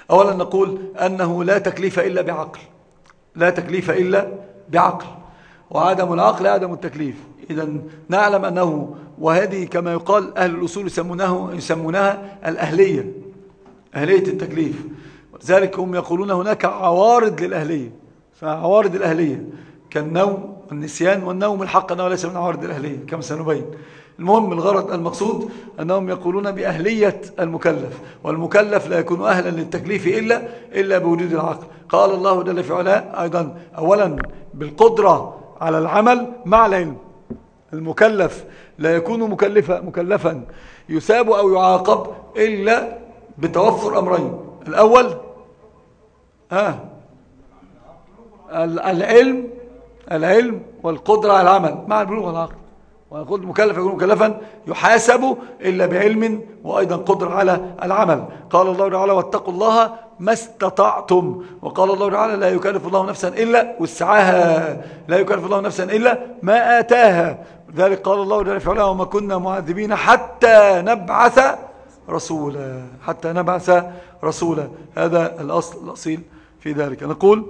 أولا نقول أنه لا تكليف إلا بعقل، لا تكليف إلا بعقل، وعدم العقل عدم التكليف. إذا نعلم أنه، وهذه كما يقال أهل الأصول يسمونها الأهلية، أهلية التكليف. ذلك هم يقولون هناك عوارض للأهلية، فعوارض الأهلية كالنوم والنسيان، والنوم الحق أنه ليس من عوارض الأهلية كما سنبين. المهم الغرض المقصود أنهم يقولون بأهلية المكلف، والمكلف لا يكون أهلا للتكليف إلا بوجود العقل. قال الله جل في علاه أيضا أولا بالقدرة على العمل مع العلم. المكلف لا يكون مكلفا يثاب أو يعاقب إلا بتوفر أمرين. الأول العلم والقدرة على العمل مع البلوغ والعقل. ويقول المكلف يكون مكلفا يحاسب إلا بعلم وأيضا قدرة على العمل. قال الله تعالى واتقوا الله ما استطعتم، وقال الله تعالى لا يكلف الله نفسا إلا وسعها، لا يكلف الله نفسا إلا ما آتاها. لذلك قال الله جل في علاه وما كنا معذبين حتى نبعث رسولا، حتى نبعث رسولا. هذا الأصيل في ذلك. نقول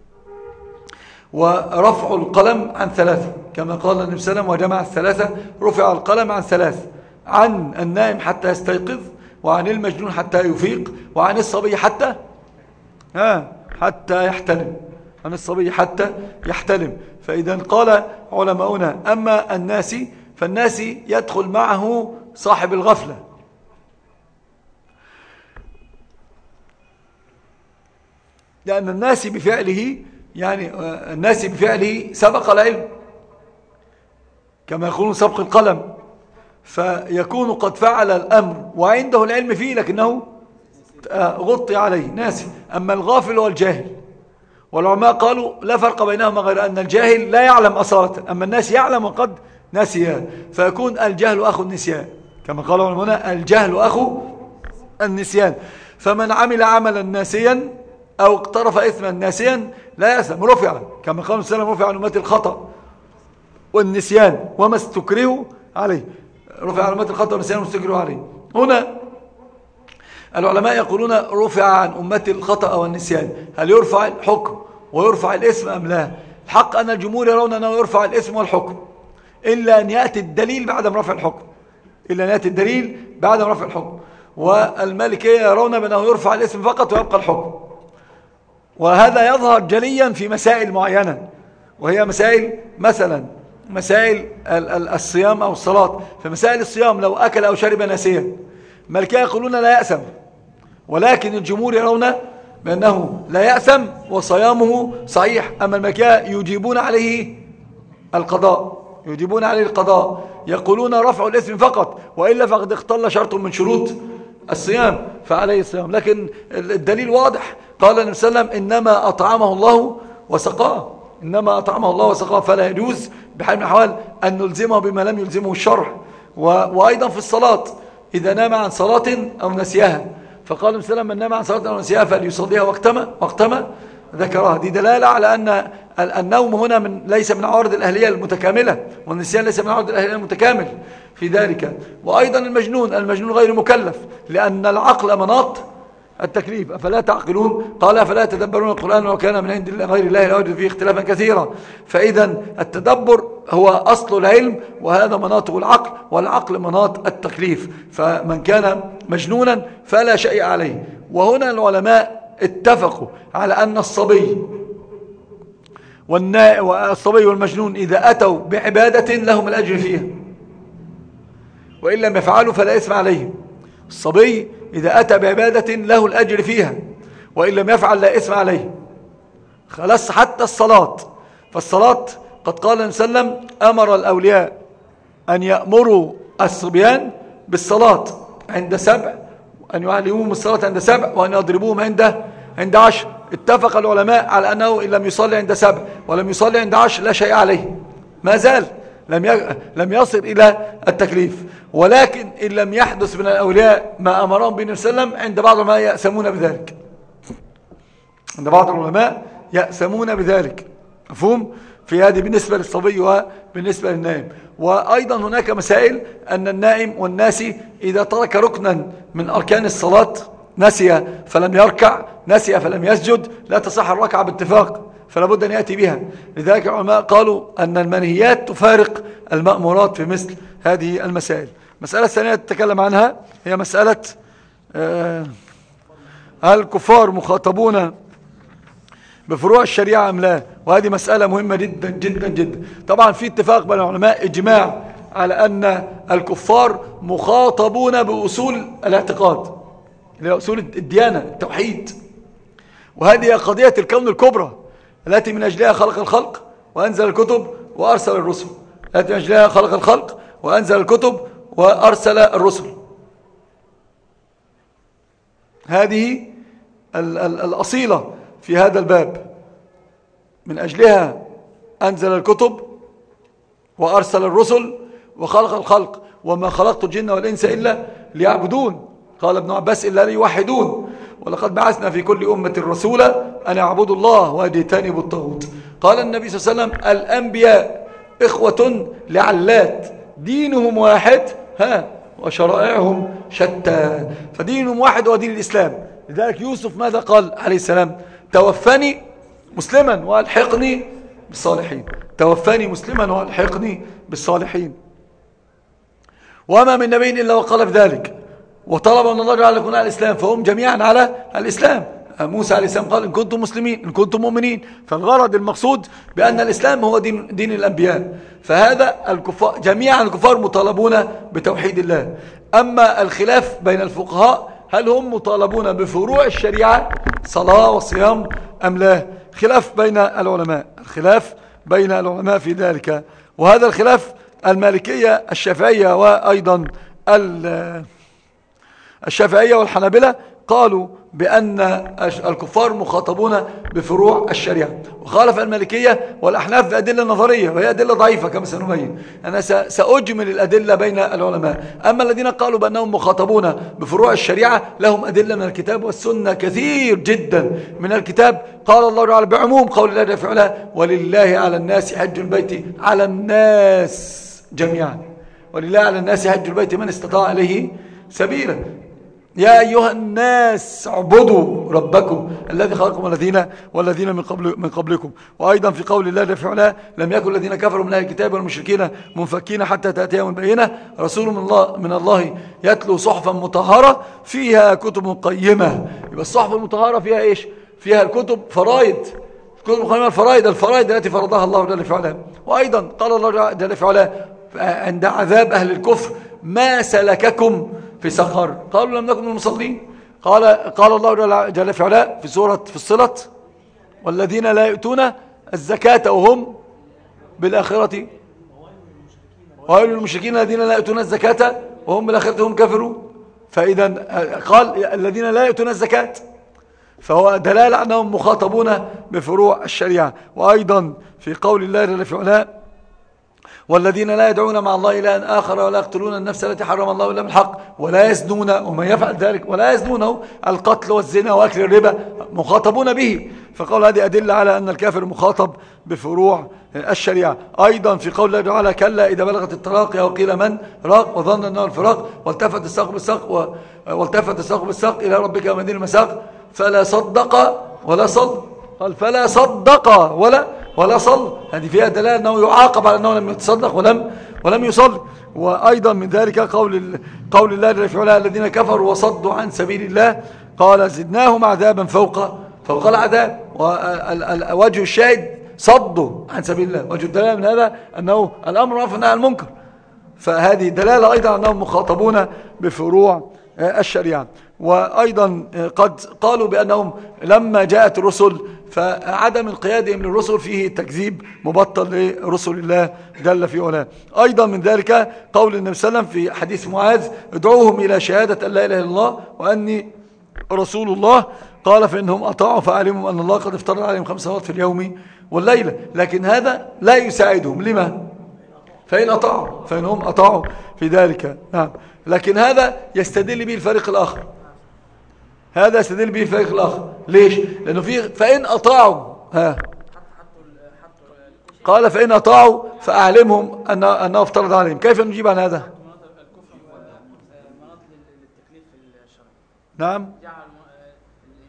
ورفع القلم عن ثلاثة كما قال النبي صلى الله عليه وسلم وجمع الثلاثة. رفع القلم عن ثلاث: عن النائم حتى يستيقظ، وعن المجنون حتى يفيق، وعن الصبي حتى يحتلم، عن الصبي حتى يحتلم. فإذا قال علماؤنا أما الناس فالناس يدخل معه صاحب الغفلة، لأن الناس بفعله الناس بفعله سبق العلم كما يقولون سبق القلم، فيكون قد فعل الأمر وعنده العلم فيه لكنه غطي عليه ناسي. أما الغافل هو الجاهل، والعلماء قالوا لا فرق بينهما غير أن الجاهل لا يعلم أصالة، أما الناس يعلم وقد نسي، فيكون الجهل أخو النسيان كما قال هنا الجهل أخو النسيان. فمن عمل عملا ناسيا أو اقترف إثما ناسيا لا يأثم، رفع كما قال السلام رفع عن أمتي الخطأ والنسيان وما استكرهوا عليه، رفع عن أمتي الخطأ والنسيان وما استكرهوا عليه. هنا العلماء يقولون رفع عن أمتي الخطأ والنسيان، هل يرفع الحكم ويرفع الاسم أم لا؟ الحق أن الجمهور يرون أنه يرفع الاسم والحكم إلا أن يأتي الدليل بعد رفع الحكم، إلا أن يأتي الدليل بعد رفع الحكم. والمالكية يرون بأنه يرفع الاسم فقط ويبقى الحكم. وهذا يظهر جليا في مسائل معينة، وهي مسائل مثلا مسائل الصيام أو الصلاة. في مسائل الصيام لو أكل أو شرب ناسيا المالكية يقولون لا يأثم، ولكن الجمهور يرون بأنه لا يأثم وصيامه صحيح. أما المالكية يجيبون عليه القضاء، يقولون رفع الإثم فقط، وإلا فقد اختل شرط من شروط الصيام فعليه الصيام. لكن الدليل واضح، قال النبي صلى الله عليه وسلم إنما أطعمه الله وسقاه، إنما أطعمه الله وسقاه، فلا يجوز بحال من الأحوال أن نلزمه بما لم يلزمه الشرع. وأيضا في الصلاة إذا نام عن صلاة أو نسيها، فقال النبي صلى الله عليه وسلم من نام عن صلاة أو نسيها فليصليها وقتما ذكرها. دي دلالة على أن النوم هنا ليس من عوارض الأهلية المتكاملة، والنسيان ليس من عوارض الأهلية المتكامل في ذلك. وأيضا المجنون غير مكلف، لأن العقل مناط التكليف. أفلا تعقلون؟ قال أفلا يتدبرون القرآن ولو كان من عند غير الله لوجدوا فيه اختلافا كثيرا. فإذا التدبر هو أصل العلم، وهذا مناطه العقل، والعقل مناط التكليف. فمن كان مجنونا فلا شيء عليه. وهنا العلماء اتفقوا على أن الصبي والمجنون إذا أتوا بعبادة لهم الأجر فيها، وإن لم يفعلوا فلا إثم عليهم. الصبي إذا أتى بعبادة له الأجر فيها، وإن لم يفعل لا إثم عليه. خلاص حتى الصلاة، فالصلاة قد قال النبي صلى الله عليه وسلم أمر الأولياء أن يأمروا الصبيان بالصلاة عند 7، أن يعلموهم الصلاة عند 7، وأن يضربوهم عند 10. اتفق العلماء على أنه إن لم يصلي عند 7 ولم يصلي عند 10 لا شيء عليه، ما زال لم يصل إلى التكليف. ولكن إن لم يحدث من الأولياء ما أمرهم به النبي صلى الله عليه وسلم عند بعض العلماء يأسمون بذلك، عند بعض العلماء يأسمون بذلك. مفهوم؟ في هذه بالنسبة للصبي وبالنسبة للنائم. وأيضا هناك مسائل أن النائم والناسي إذا ترك ركنا من أركان الصلاة نسي فلم يركع، نسي فلم يسجد، لا تصح الركعة باتفاق، فلا بد أن يأتي بها. لذلك العلماء قالوا أن المنهيات تفارق المأمورات في مثل هذه المسائل. المسألة الثانية تتكلم عنها هي مسألة هل الكفار مخاطبون بفروع الشريعة أم لا؟ وهذه مسألة مهمة جدا جدا جدا. طبعا في اتفاق بين العلماء إجماع على أن الكفار مخاطبون بأصول الاعتقاد، أصول الديانة، التوحيد. وهذه قضية الكون الكبرى التي من أجلها خلق الخلق وأنزل الكتب وأرسل الرسل، التي من أجلها خلق الخلق وأنزل الكتب وأرسل الرسل. هذه الأصيلة في هذا الباب، من أجلها أنزل الكتب وأرسل الرسل وخلق الخلق، وما خلقت الجن والإنس إلا ليعبدون. قال ابن عباس إلا ليوحدون، ولقد بعثنا في كل أمة رسولا أن يعبدوا الله واجتنبوا الطاغوت. قال النبي صلى الله عليه وسلم الأنبياء إخوة لعلات، دينهم واحد وشرائعهم شتى، فدينهم واحد ودين الإسلام. لذلك يوسف ماذا قال عليه السلام؟ توفني مسلما والحقني بالصالحين، توفني مسلما والحقني بالصالحين. وما من نبي إلا وقال بذلك، وطلب أن الله جعل لكم على الإسلام، فهم جميعا على الإسلام. موسى عليه السلام قال إن كنتم مسلمين، إن كنتم مؤمنين. فالغرض المقصود بأن الإسلام هو دين الأنبياء. فهذا الكفار جميعا الكفار مطالبون بتوحيد الله. أما الخلاف بين الفقهاء هل هم مطالبون بفروع الشريعة صلاة وصيام أم لا؟ خلاف بين العلماء، الخلاف بين العلماء في ذلك. وهذا الخلاف المالكية الشافعية وأيضا الشافعية والحنابلة قالوا بأن الكفار مخاطبون بفروع الشريعة، وخالف المالكية والأحناف بأدلة نظرية، وهي أدلة ضعيفة كما سنبين. أنا سأجمل الأدلة بين العلماء. أما الذين قالوا بأنهم مخاطبون بفروع الشريعة لهم أدلة من الكتاب والسنة كثير جدا. من الكتاب قال الله تعالى بعموم قول الله جل وعلا ولله على الناس حج البيت، على الناس جميعا، ولله على الناس حج البيت من استطاع إليه سبيلا. يا أيها الناس اعبدوا ربكم الذي خلقكم والذين من قبلكم. وأيضا في قول الله جل وعلا لم يكن الذين كفروا من أهل الكتاب والمشركين منفكين حتى تأتيهم البينة رسول من الله يتلو صحفا مطهرة فيها كتب قيمة. يبقى الصحف المطهرة فيها إيش؟ فيها الكتب فرائض، الكتب قيمة الفرائض التي فرضها الله جل وعلا. وأيضا قال الله جل وعلا عند عذاب أهل الكفر ما سلككم في سقر؟ قالوا لم نكن من المصلين. قال الله جل وعلا في سورة فصلت والذين لا يؤتون الزكاة وهم بالآخرة، ويل للمشركين الذين لا يؤتون الزكاة وهم بالآخرة هم كافرون. فإذا قال الذين لا يؤتون الزكاة، فهو دلالة أنهم مخاطبون بفروع الشريعة. وأيضا في قول الله جل وعلا والذين لا يدعون مع الله إلها آخر ولا يقتلون النفس التي حرم الله إلا بالحق ولا يزنون، ومن يفعل ذلك ولا يزنونه القتل والزنا وأكل الربا مخاطبون به. فقال هذه أدلة على أن الكافر مخاطب بفروع الشريعة. أيضا في قول الله تعالى كلا إذا بلغت التراقي وقيل من راق وظن أنه الفراق والتفت الساق بالساق إلى ربك ومدين المساق فلا صدق ولا صل. قال فلا صدق ولا صل، هذه فيها دلالة أنه يعاقب على أنه لم يتصدق ولم يصل. وأيضا من ذلك قول الله جل وعلا الذين كفروا وصدوا عن سبيل الله قال زدناهم عذابا فوق العذاب. ووجه الشاهد صدوا عن سبيل الله، وجه الدلالة من هذا أنه الأمر معروف والنهي عن المنكر. فهذه دلالة أيضا أنهم مخاطبون بفروع الشريعة. وأيضا قد قالوا بأنهم لما جاءت الرسل فعدم انقيادهم للرسل فيه تكذيب مبطل لرسل الله جل في علاه. أيضا من ذلك قول النبي صلى الله عليه وسلم في حديث معاذ ادعوهم إلى شهادة أن لا إله إلا الله وأني رسول الله. قال فإنهم أطاعوا فعلموا أن الله قد افترض عليهم 5 صلوات في اليوم والليلة، لكن هذا لا يساعدهم. لما؟ فإنهم أطاعوا في ذلك. نعم. لكن هذا يستدل به الفريق الآخر، ليش؟ لأنه فإن أطاعوا قال فإن أطاعوا فأعلمهم أنه افترض عليهم. كيف نجيب عن هذا؟ نعم.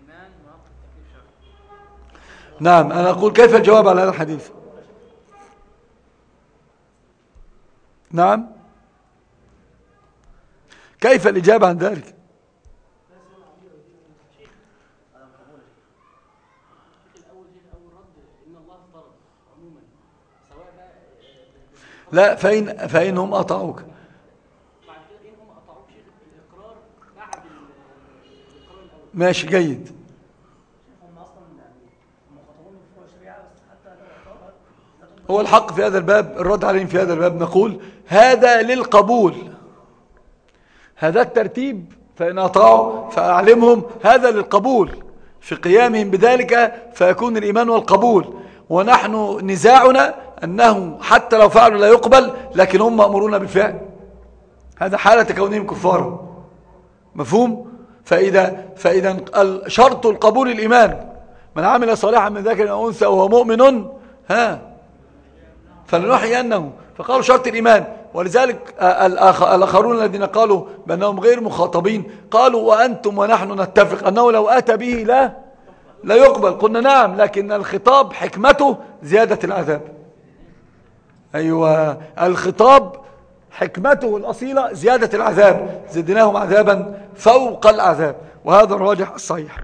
نعم، أنا أقول كيف الجواب على هذا الحديث؟ نعم، كيف الإجابة عن ذلك؟ لا، فإنهم أطاعوك. ماشي، جيد. هو الحق في هذا الباب، الرد عليهم في هذا الباب نقول هذا للقبول، هذا الترتيب، فإن أطاعوا فأعلمهم هذا للقبول في قيامهم بذلك، فيكون الإيمان والقبول. ونحن نزاعنا أنه حتى لو فعلوا لا يقبل، لكن هم مأمورون بالفعل، هذا حالة كونهم كفارا. مفهوم؟ فإذا شرط القبول الإيمان، من عمل صالحا من ذكر أو أنثى وهو مؤمن فلنحيينه، فقالوا شرط الإيمان. ولذلك الآخرون الذين قالوا بأنهم غير مخاطبين قالوا وأنتم ونحن نتفق أنه لو أتى به لا يقبل. قلنا نعم، لكن الخطاب حكمته زيادة العذاب. أيوة، الخطاب حكمته الأصيلة زيادة العذاب، زدناهم عذابا فوق العذاب، وهذا الراجح الصحيح.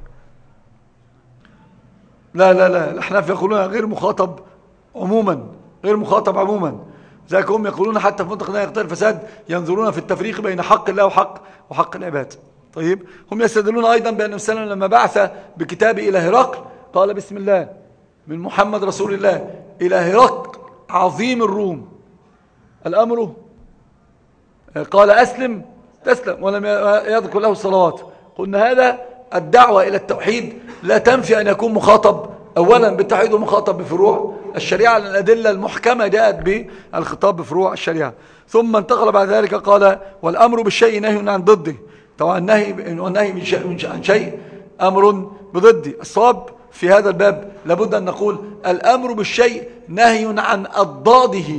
لا الأحناف يقولون غير مخاطب عموما، غير مخاطب عموما. ذلك هم يقولون حتى في منطقة لا يقتضي الفساد ينظرون في التفريق بين حق الله وحق العباد. طيب، هم يستدلون أيضا بأن السلام لما بعث بكتابه إلى هرقل قال بسم الله من محمد رسول الله إلى هرقل عظيم الروم، الأمر قال أسلم تسلم، ولم يذكر له الصلوات. قلنا هذا الدعوة إلى التوحيد لا تنفي أن يكون مخاطب أولا بالتوحيد ومخاطب بفروع الشريعة، لأن الأدلة المحكمة جاءت بالخطاب بفروع الشريعة. ثم انتقل بعد ذلك قال والأمر بالشيء نهي عن ضده. طبعا النهي عن شيء أمر بضده. الصواب في هذا الباب لابد أن نقول الأمر بالشيء نهي عن أضداده،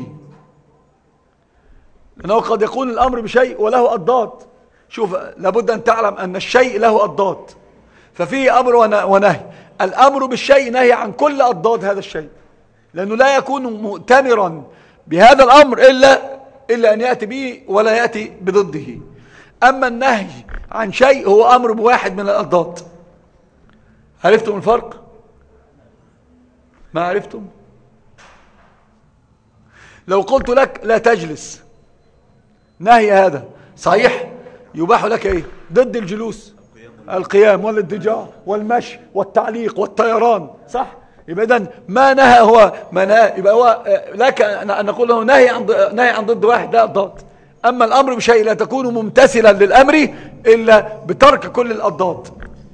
لأنه قد يكون الأمر بشيء وله أضداد. شوف، لابد أن تعلم أن الشيء له أضداد، ففيه أمر ونهي. الأمر بالشيء نهي عن كل أضداد هذا الشيء، لأنه لا يكون مؤتمرا بهذا الأمر إلا أن يأتي به ولا يأتي بضده. أما النهي عن شيء هو أمر بواحد من الأضداد. عرفتم الفرق؟ ما عرفتم؟ لو قلت لك لا تجلس، نهي هذا صحيح يباح لك ايه؟ ضد الجلوس القيام والاضطجاع والمشي والتعليق والطيران، صح؟ يبقى اذا ما نهى هو ما نهى، يبقى هو لك ان نقول له نهي عن ضد واحد، لا أضداد. اما الامر بشيء لا تكون ممتثلا للامر الا بترك كل الاضداد.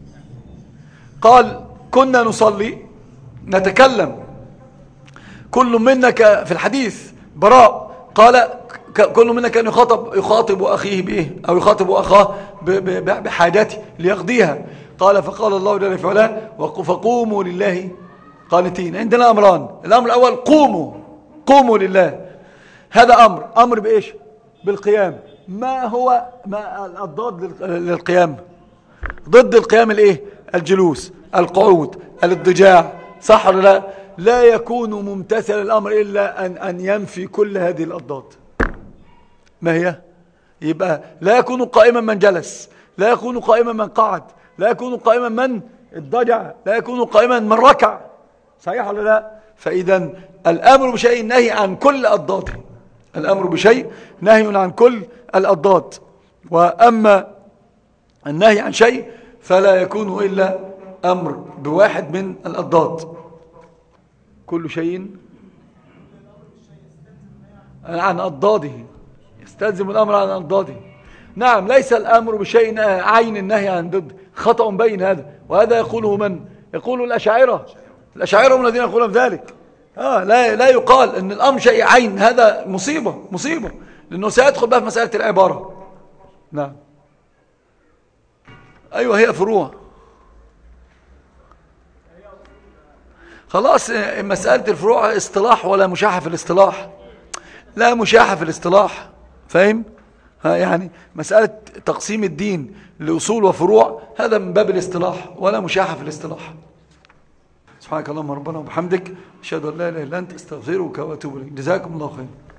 قال كنا نصلي نتكلم كل منا في الحديث براء قال كل منا كان يخاطب أخيه بإيه أو يخاطب أخاه بحاجته ليقضيها. قال فقال الله جل وعلا فقوموا لله قانتين. عندنا أمران، الأمر الأول قوموا لله، هذا أمر بإيش؟ بالقيام. ما هو ما الضاد للقيام؟ ضد القيام الإيه؟ الجلوس، القعود، الاضطجاع، صح ولا لا؟ لا يكون ممتثل الأمر إلا أن ينفي كل هذه الأضداد. ما هي؟ يبقى لا يكون قائما من جلس، لا يكون قائما من قعد، لا يكون قائما من اضطجع، لا يكون قائما من ركع، صحيح ولا لا؟ فإذا الأمر بشيء نهي عن كل أضداده، الأمر بشيء نهي عن كل الأضداد. وأما النهي عن شيء فلا يكون إلا أمر بواحد من الأضداد. كل شيء عن أضداده يستلزم الأمر عن أضداده. نعم، ليس الأمر بشيء عين النهي عن ضد، خطأ بين هذا، وهذا يقوله من؟ يقول الأشاعرة هم الذين يقولون ذلك. لا يقال أن الأمر شيء عين، هذا مصيبة لأنه سيدخل بقى في مسألة العبارة. نعم، أيوة، هي فروع. خلاص، مسألة الفروع اصطلاح ولا مشاحة في الاصطلاح، لا مشاحة في الاصطلاح، فاهم؟ يعني مسألة تقسيم الدين لأصول وفروع هذا من باب الاصطلاح ولا مشاحة في الاصطلاح. سبحانك اللهم ربنا وبحمدك أشهد أن لا إله إلا أنت أستغفرك وأتوب إليك. جزاكم الله خير.